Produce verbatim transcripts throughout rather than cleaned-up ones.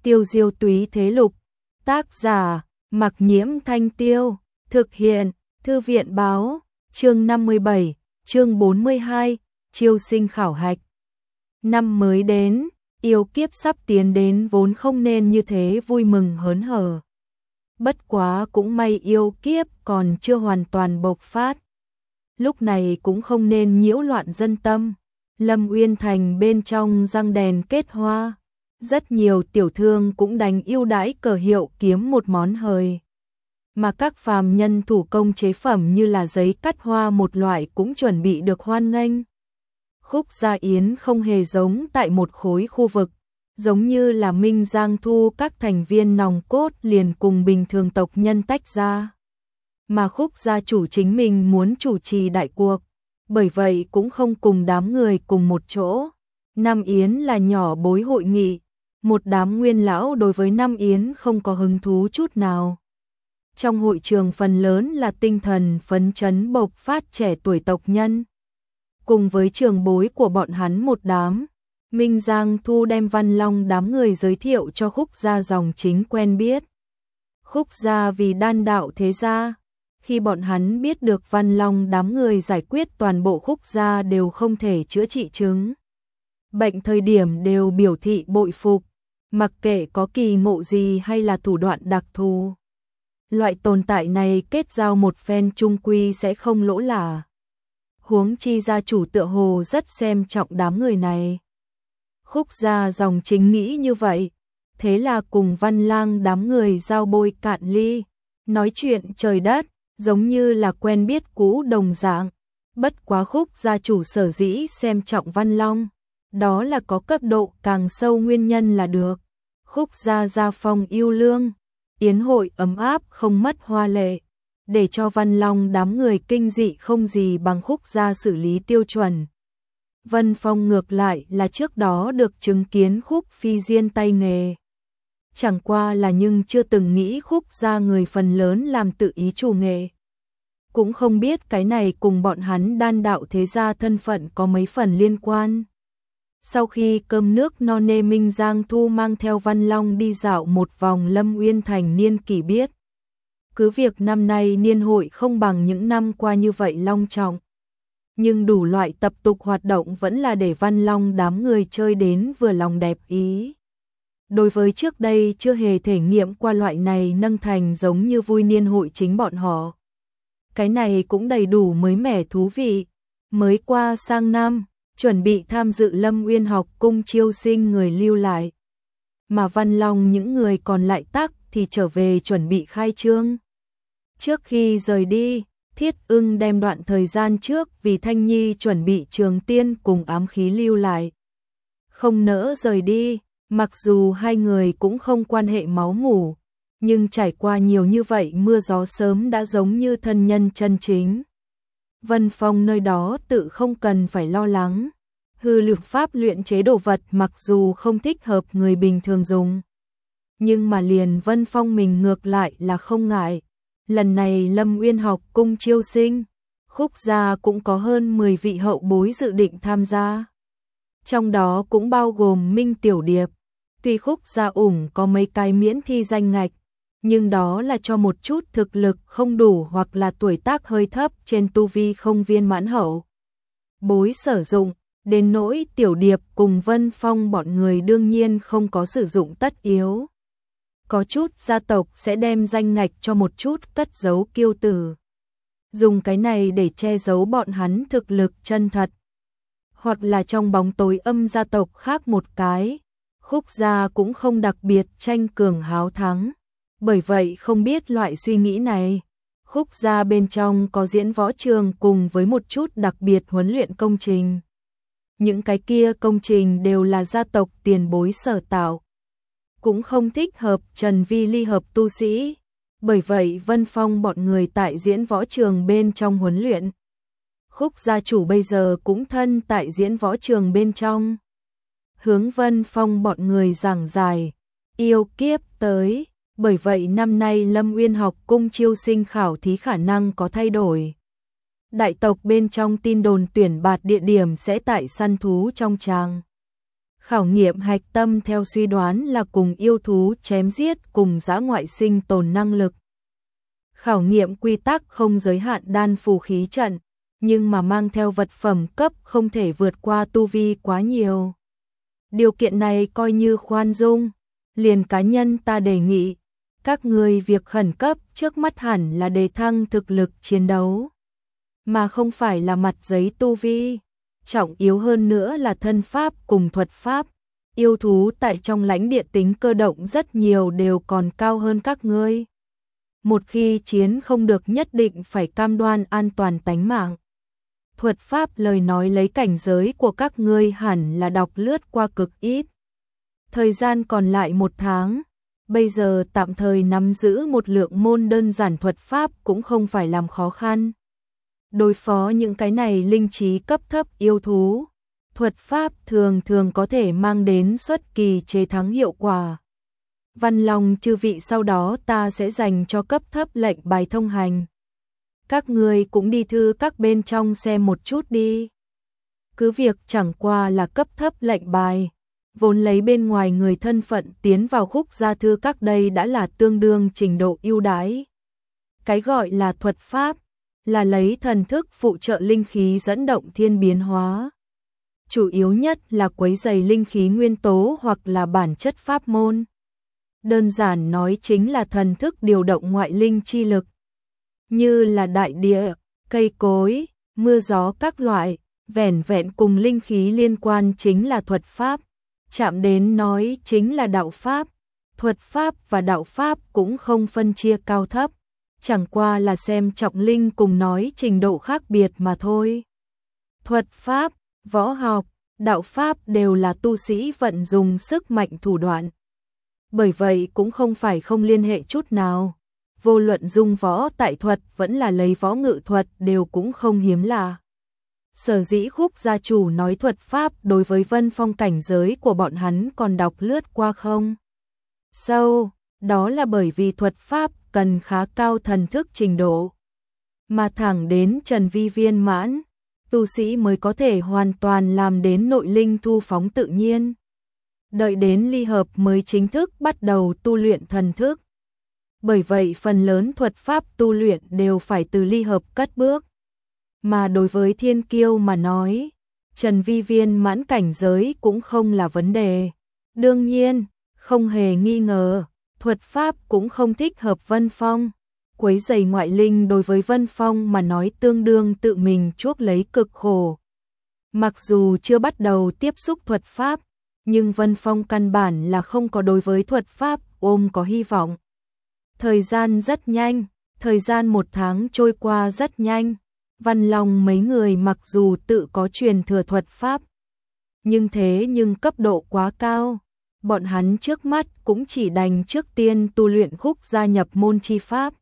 Tiêu diêu túy thế lục. Tác giả, Mặc Nhiễm Thanh Tiêu. Thực hiện, Thư viện Báo. Chương năm mươi bảy, chương bốn mươi hai, chiêu sinh khảo hạch. Năm mới đến, yêu kiếp sắp tiến đến vốn không nên như thế vui mừng hớn hở. Bất quá cũng may yêu kiếp còn chưa hoàn toàn bộc phát. Lúc này cũng không nên nhiễu loạn dân tâm. Lâm Uyên Thành bên trong răng đèn kết hoa. Rất nhiều tiểu thương cũng đành ưu đãi cờ hiệu kiếm một món hời. Mà các phàm nhân thủ công chế phẩm như là giấy cắt hoa một loại cũng chuẩn bị được hoan nghênh. Khúc Gia Yến không hề giống tại một khối khu vực, giống như là Minh Giang Thu các thành viên nòng cốt liền cùng bình thường tộc nhân tách ra. Mà Khúc gia chủ chính mình muốn chủ trì đại cuộc, bởi vậy cũng không cùng đám người cùng một chỗ. Năm Yến là nhỏ bối hội nghị, một đám nguyên lão đối với Năm Yến không có hứng thú chút nào. Trong hội trường phần lớn là tinh thần phấn chấn bộc phát trẻ tuổi tộc nhân. Cùng với trường bối của bọn hắn một đám, Minh Giang Thu đem Văn Long đám người giới thiệu cho Khúc gia dòng chính quen biết. Khúc gia vì đan đạo thế gia, khi bọn hắn biết được Văn Long đám người giải quyết toàn bộ Khúc gia đều không thể chữa trị chứng bệnh thời điểm đều biểu thị bội phục, mặc kệ có kỳ ngộ gì hay là thủ đoạn đặc thù. Loại tồn tại này kết giao một phen chung quy sẽ không lỗ lã. Huống chi gia chủ tựa hồ rất xem trọng đám người này. Khúc gia dòng chính nghĩ như vậy, thế là cùng Văn Lang đám người giao bôi cạn ly, nói chuyện trời đất, giống như là quen biết cũ đồng dạng. Bất quá Khúc gia chủ sở dĩ xem trọng Văn Long, đó là có cấp độ càng sâu nguyên nhân là được. Khúc gia gia phong yêu lương, yến hội ấm áp không mất hoa lệ, để cho Văn Long đám người kinh dị không gì bằng Khúc gia xử lý tiêu chuẩn. Vân Phong ngược lại là trước đó được chứng kiến Khúc Phi Diên tay nghề. Chẳng qua là nhưng chưa từng nghĩ Khúc gia người phần lớn làm tự ý chủ nghệ. Cũng không biết cái này cùng bọn hắn đan đạo thế gia thân phận có mấy phần liên quan. Sau khi cơm nước no nê, Minh Giang Thu mang theo Văn Long đi dạo một vòng Lâm Uyên Thành niên kỷ biết. Cứ việc năm nay niên hội không bằng những năm qua như vậy long trọng, nhưng đủ loại tập tục hoạt động vẫn là để Văn Long đám người chơi đến vừa lòng đẹp ý. Đối với trước đây chưa hề thể nghiệm qua loại này nâng thành giống như vui niên hội chính bọn họ, cái này cũng đầy đủ mới mẻ thú vị. Mới qua sang năm, chuẩn bị tham dự Lâm Uyên học cung chiêu sinh người lưu lại, mà Văn Long những người còn lại tắc thì trở về chuẩn bị khai trương. Trước khi rời đi, Thiết Ưng đem đoạn thời gian trước vì Thanh Nhi chuẩn bị trường tiên cùng ám khí lưu lại. Không nỡ rời đi, mặc dù hai người cũng không quan hệ máu mủ, nhưng trải qua nhiều như vậy mưa gió sớm đã giống như thân nhân chân chính. Vân Phong nơi đó tự không cần phải lo lắng. Hư lực pháp luyện chế đồ vật mặc dù không thích hợp người bình thường dùng, nhưng mà liền Vân Phong mình ngược lại là không ngại. Lần này Lâm Uyên học cung chiêu sinh, Khúc gia cũng có hơn mười vị hậu bối dự định tham gia. Trong đó cũng bao gồm Minh Tiểu Điệp. Tuy Khúc gia ủng có mấy cái miễn thi danh ngạch, nhưng đó là cho một chút thực lực không đủ hoặc là tuổi tác hơi thấp trên tu vi không viên mãn hậu bối sử dụng. Đến nỗi Tiểu Điệp cùng Vân Phong bọn người đương nhiên không có sử dụng tất yếu. Có chút gia tộc sẽ đem danh ngạch cho một chút cất giấu kiêu tử, dùng cái này để che giấu bọn hắn thực lực chân thật. Hoặc là trong bóng tối âm gia tộc khác một cái, Khúc gia cũng không đặc biệt tranh cường háo thắng. Bởi vậy không biết loại suy nghĩ này, Khúc gia bên trong có diễn võ trường cùng với một chút đặc biệt huấn luyện công trình. Những cái kia công trình đều là gia tộc tiền bối sở tạo, cũng không thích hợp Trần Vi ly hợp tu sĩ. Bởi vậy Vân Phong bọn người tại diễn võ trường bên trong huấn luyện. Khúc gia chủ bây giờ cũng thân tại diễn võ trường bên trong, hướng Vân Phong bọn người giảng giải yêu kiếp tới. Bởi vậy năm nay Lâm Uyên học cung chiêu sinh khảo thí khả năng có thay đổi. Đại tộc bên trong tin đồn tuyển bạt địa điểm sẽ tại săn thú trong tràng. Khảo nghiệm hạch tâm theo suy đoán là cùng yêu thú chém giết cùng dã ngoại sinh tồn năng lực. Khảo nghiệm quy tắc không giới hạn đan phù khí trận, nhưng mà mang theo vật phẩm cấp không thể vượt qua tu vi quá nhiều. Điều kiện này coi như khoan dung, liền cá nhân ta đề nghị, các người việc khẩn cấp trước mắt hẳn là đề thăng thực lực chiến đấu, mà không phải là mặt giấy tu vi. Trọng yếu hơn nữa là thân pháp cùng thuật pháp, yêu thú tại trong lãnh địa tính cơ động rất nhiều đều còn cao hơn các ngươi. Một khi chiến không được nhất định phải cam đoan an toàn tánh mạng. Thuật pháp lời nói lấy cảnh giới của các ngươi hẳn là đọc lướt qua cực ít. Thời gian còn lại một tháng, bây giờ tạm thời nắm giữ một lượng môn đơn giản thuật pháp cũng không phải làm khó khăn. Đối phó những cái này linh trí cấp thấp yêu thú, thuật pháp thường thường có thể mang đến xuất kỳ chế thắng hiệu quả. Văn Long chư vị sau đó ta sẽ dành cho cấp thấp lệnh bài thông hành. Các người cũng đi thư các bên trong xem một chút đi. Cứ việc chẳng qua là cấp thấp lệnh bài, vốn lấy bên ngoài người thân phận tiến vào khúc gia thư các đây đã là tương đương trình độ ưu đãi. Cái gọi là thuật pháp, là lấy thần thức phụ trợ linh khí dẫn động thiên biến hóa. Chủ yếu nhất là quấy rầy linh khí nguyên tố hoặc là bản chất pháp môn. Đơn giản nói chính là thần thức điều động ngoại linh chi lực. Như là đại địa, cây cối, mưa gió các loại, vẻn vẹn cùng linh khí liên quan chính là thuật pháp. Chạm đến nói chính là đạo pháp. Thuật pháp và đạo pháp cũng không phân chia cao thấp. Chẳng qua là xem trọng linh cùng nói trình độ khác biệt mà thôi. Thuật pháp, võ học, đạo pháp đều là tu sĩ vận dùng sức mạnh thủ đoạn. Bởi vậy cũng không phải không liên hệ chút nào. Vô luận dung võ tại thuật vẫn là lấy võ ngự thuật đều cũng không hiếm lạ. Sở dĩ khúc gia chủ nói thuật pháp đối với Vân Phong cảnh giới của bọn hắn còn đọc lướt qua không sâu, đó là bởi vì thuật pháp cần khá cao thần thức trình độ. Mà thẳng đến Trần Vi viên mãn, tu sĩ mới có thể hoàn toàn làm đến nội linh thu phóng tự nhiên. Đợi đến ly hợp mới chính thức bắt đầu tu luyện thần thức. Bởi vậy phần lớn thuật pháp tu luyện đều phải từ ly hợp cất bước. Mà đối với thiên kiêu mà nói, Trần Vi viên mãn cảnh giới cũng không là vấn đề. Đương nhiên, không hề nghi ngờ, thuật pháp cũng không thích hợp Vân Phong. Quấy rầy ngoại linh đối với Vân Phong mà nói tương đương tự mình chuốc lấy cực khổ. Mặc dù chưa bắt đầu tiếp xúc thuật pháp, nhưng Vân Phong căn bản là không có đối với thuật pháp ôm có hy vọng. Thời gian rất nhanh, thời gian một tháng trôi qua rất nhanh. Văn Long mấy người mặc dù tự có truyền thừa thuật pháp, nhưng thế nhưng cấp độ quá cao. Bọn hắn trước mắt cũng chỉ đành trước tiên tu luyện khúc gia nhập môn chi pháp.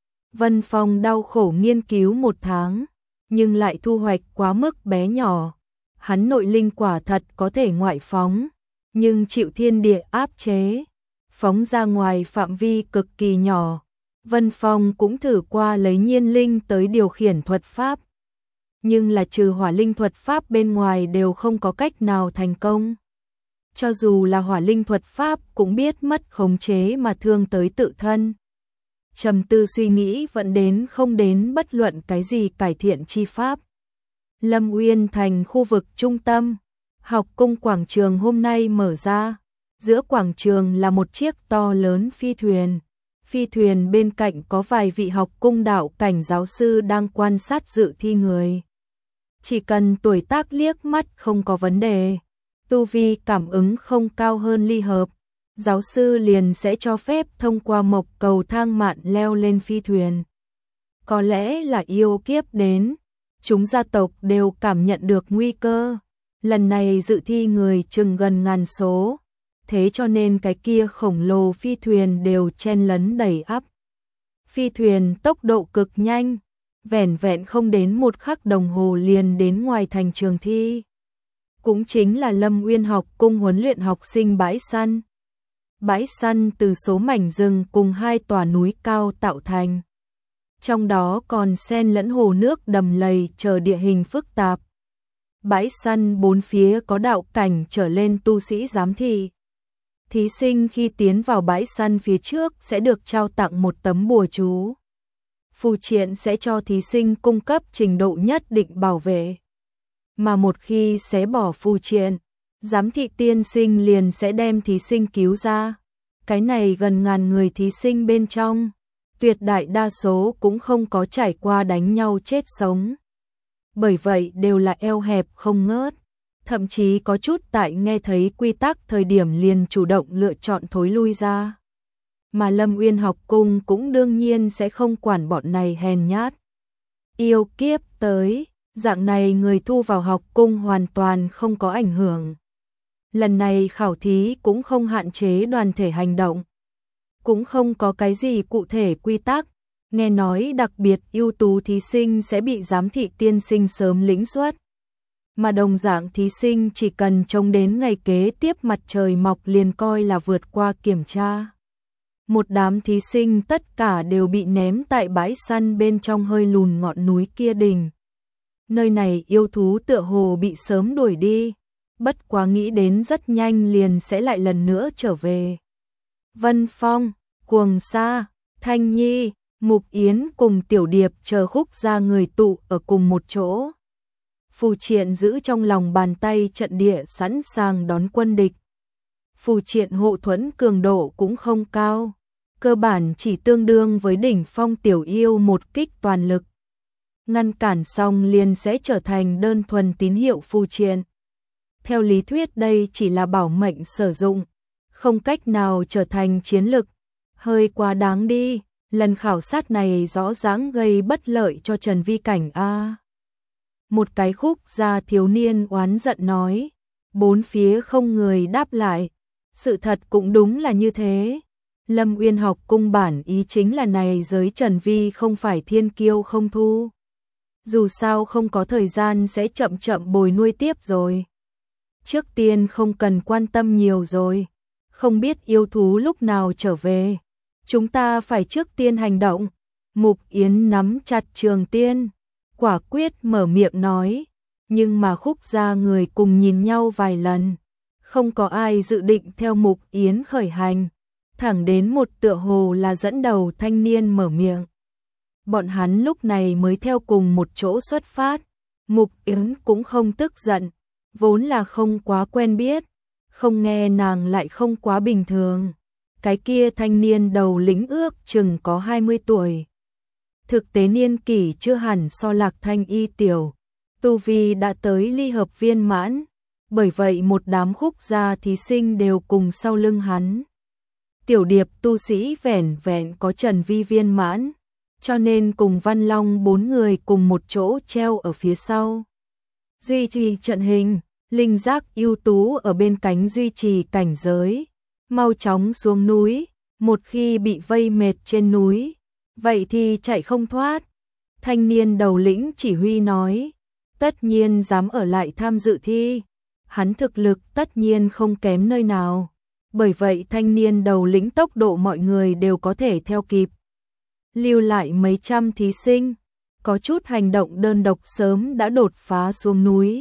Vân Phong đau khổ nghiên cứu một tháng, nhưng lại thu hoạch quá mức bé nhỏ. Hắn nội linh quả thật có thể ngoại phóng, nhưng chịu thiên địa áp chế, phóng ra ngoài phạm vi cực kỳ nhỏ. Vân Phong cũng thử qua lấy nhiên linh tới điều khiển thuật pháp, nhưng là trừ hỏa linh thuật pháp bên ngoài đều không có cách nào thành công. Cho dù là hỏa linh thuật pháp cũng biết mất khống chế mà thương tới tự thân. Trầm tư suy nghĩ vẫn đến không đến bất luận cái gì cải thiện chi pháp. Lâm Uyên thành khu vực trung tâm, học cung quảng trường hôm nay mở ra. Giữa quảng trường là một chiếc to lớn phi thuyền. Phi thuyền bên cạnh có vài vị học cung đạo cảnh giáo sư đang quan sát dự thi người. Chỉ cần tuổi tác liếc mắt không có vấn đề, tu vi cảm ứng không cao hơn ly hợp, giáo sư liền sẽ cho phép thông qua mộc cầu thang mạn leo lên phi thuyền. Có lẽ là yêu kiếp đến, chúng gia tộc đều cảm nhận được nguy cơ. Lần này dự thi người chừng gần ngàn số, thế cho nên cái kia khổng lồ phi thuyền đều chen lấn đầy ắp. Phi thuyền tốc độ cực nhanh, vẻn vẹn không đến một khắc đồng hồ liền đến ngoài thành trường thi. Cũng chính là Lâm Uyên học cung huấn luyện học sinh bãi săn. Bãi săn từ số mảnh rừng cùng hai tòa núi cao tạo thành. Trong đó còn xen lẫn hồ nước đầm lầy chờ địa hình phức tạp. Bãi săn bốn phía có đạo cảnh trở lên tu sĩ giám thị. Thí sinh khi tiến vào bãi săn phía trước sẽ được trao tặng một tấm bùa chú. Phù triện sẽ cho thí sinh cung cấp trình độ nhất định bảo vệ. Mà một khi xé bỏ phù triện, giám thị tiên sinh liền sẽ đem thí sinh cứu ra. Cái này gần ngàn người thí sinh bên trong, tuyệt đại đa số cũng không có trải qua đánh nhau chết sống. Bởi vậy đều là eo hẹp không ngớt. Thậm chí có chút tại nghe thấy quy tắc thời điểm liền chủ động lựa chọn thối lui ra. Mà Lâm Uyên học cung cũng đương nhiên sẽ không quản bọn này hèn nhát. Yêu kiếp tới, dạng này người thu vào học cung hoàn toàn không có ảnh hưởng. Lần này khảo thí cũng không hạn chế đoàn thể hành động. Cũng không có cái gì cụ thể quy tắc. Nghe nói đặc biệt ưu tú thí sinh sẽ bị giám thị tiên sinh sớm lĩnh xuất. Mà đồng dạng thí sinh chỉ cần trông đến ngày kế tiếp mặt trời mọc liền coi là vượt qua kiểm tra. Một đám thí sinh tất cả đều bị ném tại bãi săn bên trong hơi lùn ngọn núi kia đỉnh. Nơi này yêu thú tựa hồ bị sớm đuổi đi, bất quá nghĩ đến rất nhanh liền sẽ lại lần nữa trở về. Vân Phong, Cuồng Sa, Thanh Nhi, Mục Yến cùng Tiểu Điệp chờ Khúc Gia người tụ ở cùng một chỗ. Phù triện giữ trong lòng bàn tay trận địa sẵn sàng đón quân địch. Phù triện hộ thuẫn cường độ cũng không cao, cơ bản chỉ tương đương với đỉnh phong tiểu yêu một kích toàn lực. Ngăn cản xong liền sẽ trở thành đơn thuần tín hiệu phù triện. Theo lý thuyết đây chỉ là bảo mệnh sử dụng, không cách nào trở thành chiến lực. Hơi quá đáng đi, lần khảo sát này rõ ràng gây bất lợi cho Trần Vi Cảnh a. Một cái Khúc Gia thiếu niên oán giận nói, bốn phía không người đáp lại. Sự thật cũng đúng là như thế. Lâm Uyên học cung bản ý chính là này giới Trần Vi không phải thiên kiêu không thu. Dù sao không có thời gian sẽ chậm chậm bồi nuôi tiếp rồi. Trước tiên không cần quan tâm nhiều rồi. Không biết yêu thú lúc nào trở về. Chúng ta phải trước tiên hành động. Mục Yến nắm chặt trường tiên, quả quyết mở miệng nói. Nhưng mà Khúc Gia người cùng nhìn nhau vài lần. Không có ai dự định theo Mục Yến khởi hành. Thẳng đến một tựa hồ là dẫn đầu thanh niên mở miệng. Bọn hắn lúc này mới theo cùng một chỗ xuất phát. Mục Yến cũng không tức giận, vốn là không quá quen biết, không nghe nàng lại không quá bình thường. Cái kia thanh niên đầu lĩnh ước chừng có hai mươi tuổi. Thực tế niên kỷ chưa hẳn so Lạc Thanh Y tiểu, tu vi đã tới ly hợp viên mãn, bởi vậy một đám Khúc Gia thí sinh đều cùng sau lưng hắn. Tiểu Điệp tu sĩ vẻn vẹn có Trần Vi viên mãn, cho nên cùng Văn Long bốn người cùng một chỗ treo ở phía sau. Duy trì trận hình, linh giác ưu tú ở bên cánh duy trì cảnh giới, mau chóng xuống núi, một khi bị vây mệt trên núi, vậy thì chạy không thoát. Thanh niên đầu lĩnh chỉ huy nói, tất nhiên dám ở lại tham dự thi, hắn thực lực tất nhiên không kém nơi nào. Bởi vậy thanh niên đầu lĩnh tốc độ mọi người đều có thể theo kịp. Lưu lại mấy trăm thí sinh, có chút hành động đơn độc sớm đã đột phá xuống núi.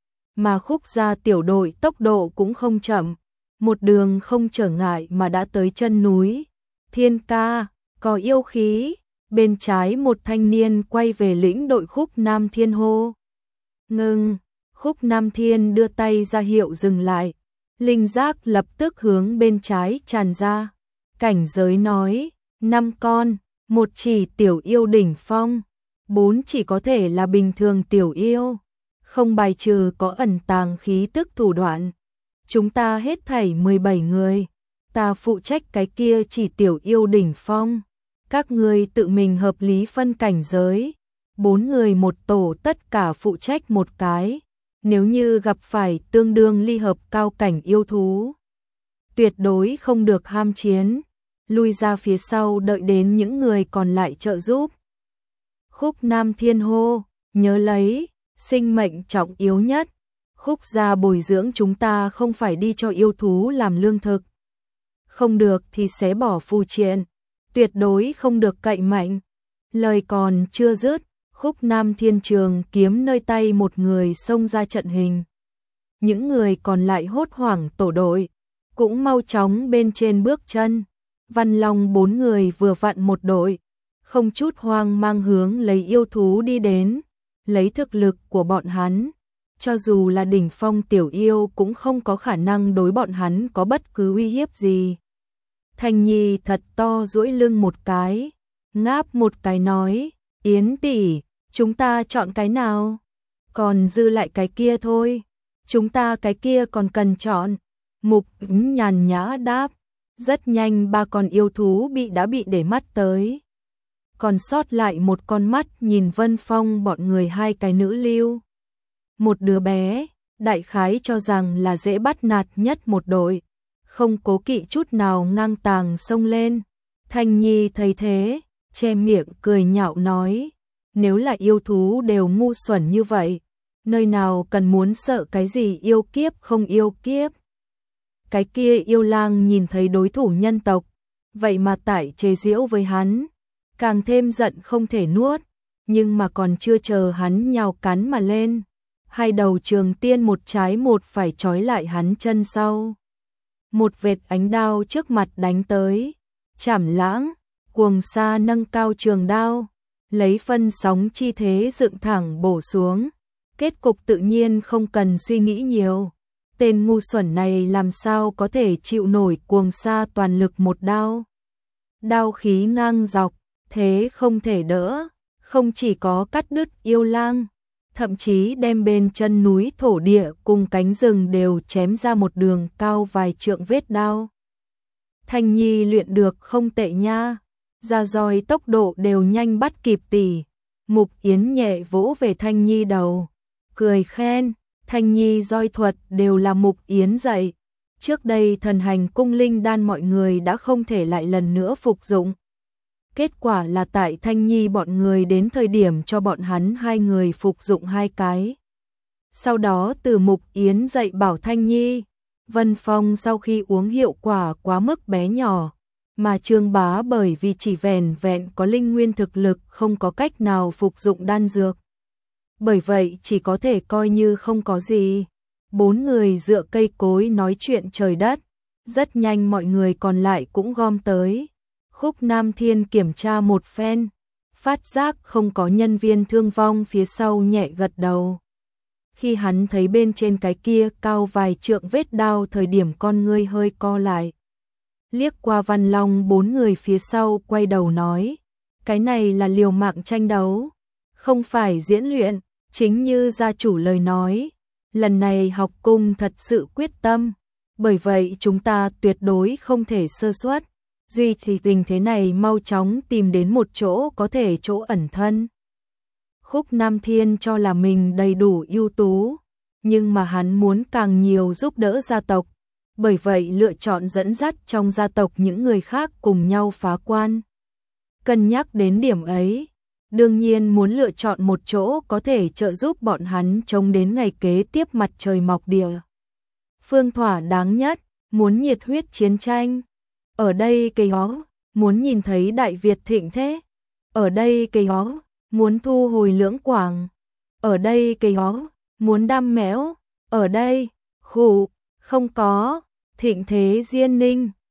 Mà Khúc Gia tiểu đội tốc độ cũng không chậm, một đường không trở ngại mà đã tới chân núi. Thiên ca, có yêu khí, bên trái một thanh niên quay về lĩnh đội Khúc Nam Thiên hô. Ngừng, Khúc Nam Thiên đưa tay ra hiệu dừng lại. Linh giác lập tức hướng bên trái tràn ra. Cảnh giới nói, năm con, một chỉ tiểu yêu đỉnh phong, bốn chỉ có thể là bình thường tiểu yêu, không bài trừ có ẩn tàng khí tức thủ đoạn. Chúng ta hết thảy mười bảy người, ta phụ trách cái kia chỉ tiểu yêu đỉnh phong. Các ngươi tự mình hợp lý phân cảnh giới, bốn người một tổ tất cả phụ trách một cái. Nếu như gặp phải tương đương ly hợp cao cảnh yêu thú, tuyệt đối không được ham chiến, lui ra phía sau đợi đến những người còn lại trợ giúp. Khúc Nam Thiên hô, nhớ lấy, sinh mệnh trọng yếu nhất. Khúc Gia bồi dưỡng chúng ta không phải đi cho yêu thú làm lương thực. Không được thì xé bỏ phù triện, tuyệt đối không được cậy mạnh. Lời còn chưa dứt, Khúc Nam Thiên trường kiếm nơi tay một người xông ra trận hình. Những người còn lại hốt hoảng tổ đội, cũng mau chóng bên trên bước chân. Văn Long bốn người vừa vặn một đội, không chút hoang mang hướng lấy yêu thú đi đến. Lấy thực lực của bọn hắn, cho dù là đỉnh phong tiểu yêu cũng không có khả năng đối bọn hắn có bất cứ uy hiếp gì. Thanh Nhi thật to duỗi lưng một cái, ngáp một cái nói, Yến tỷ, chúng ta chọn cái nào? Còn dư lại cái kia thôi. Chúng ta cái kia còn cần chọn. Mục Ứng nhàn nhã đáp. Rất nhanh ba con yêu thú bị đã bị để mắt tới. Còn sót lại một con mắt nhìn Vân Phong bọn người hai cái nữ lưu. Một đứa bé, đại khái cho rằng là dễ bắt nạt nhất một đội. Không cố kỵ chút nào ngang tàng xông lên. Thanh Nhi thấy thế, che miệng cười nhạo nói. Nếu là yêu thú đều ngu xuẩn như vậy, nơi nào cần muốn sợ cái gì yêu kiếp không yêu kiếp. Cái kia yêu lang nhìn thấy đối thủ nhân tộc, vậy mà tải chế giễu với hắn, càng thêm giận không thể nuốt, nhưng mà còn chưa chờ hắn nhào cắn mà lên. Hai đầu trường tiên một trái một phải trói lại hắn chân sau. Một vệt ánh đao trước mặt đánh tới, chảm lãng, cuồng sa nâng cao trường đao, lấy phân sóng chi thế dựng thẳng bổ xuống. Kết cục tự nhiên không cần suy nghĩ nhiều. Tên ngu xuẩn này làm sao có thể chịu nổi cuồng sa toàn lực một đao. Đao khí ngang dọc, thế không thể đỡ, không chỉ có cắt đứt yêu lang, thậm chí đem bên chân núi thổ địa cùng cánh rừng đều chém ra một đường cao vài trượng vết đao. Thanh Nhi luyện được không tệ nha, ra roi tốc độ đều nhanh bắt kịp tỷ. Mục Yến nhẹ vỗ về Thanh Nhi đầu, cười khen, Thanh Nhi roi thuật đều là Mục Yến dạy. Trước đây thần hành cung linh đan mọi người đã không thể lại lần nữa phục dụng. Kết quả là tại Thanh Nhi bọn người đến thời điểm cho bọn hắn hai người phục dụng hai cái. Sau đó từ Mục Yến dạy bảo Thanh Nhi, Vân Phong sau khi uống hiệu quả quá mức bé nhỏ, mà Trương Bá bởi vì chỉ vẻn vẹn có linh nguyên thực lực không có cách nào phục dụng đan dược. Bởi vậy chỉ có thể coi như không có gì. Bốn người dựa cây cối nói chuyện trời đất, rất nhanh mọi người còn lại cũng gom tới. Khúc Nam Thiên kiểm tra một phen, phát giác không có nhân viên thương vong phía sau nhẹ gật đầu. Khi hắn thấy bên trên cái kia cao vài trượng vết đao thời điểm con ngươi hơi co lại. Liếc qua Văn Long bốn người phía sau quay đầu nói, cái này là liều mạng tranh đấu, không phải diễn luyện, chính như gia chủ lời nói. Lần này học cung thật sự quyết tâm, bởi vậy chúng ta tuyệt đối không thể sơ suất. Duy thì tình thế này mau chóng tìm đến một chỗ có thể chỗ ẩn thân. Khúc Nam Thiên cho là mình đầy đủ ưu tú, nhưng mà hắn muốn càng nhiều giúp đỡ gia tộc, bởi vậy lựa chọn dẫn dắt trong gia tộc những người khác cùng nhau phá quan. Cân nhắc đến điểm ấy, đương nhiên muốn lựa chọn một chỗ có thể trợ giúp bọn hắn chống đến ngày kế tiếp mặt trời mọc địa. Phương thỏa đáng nhất, muốn nhiệt huyết chiến tranh. Ở đây cây hó, muốn nhìn thấy Đại Việt thịnh thế. Ở đây cây hó, muốn thu hồi lưỡng quảng. Ở đây cây hó, muốn đam méo. Ở đây, khủ, không có, thịnh thế diên ninh.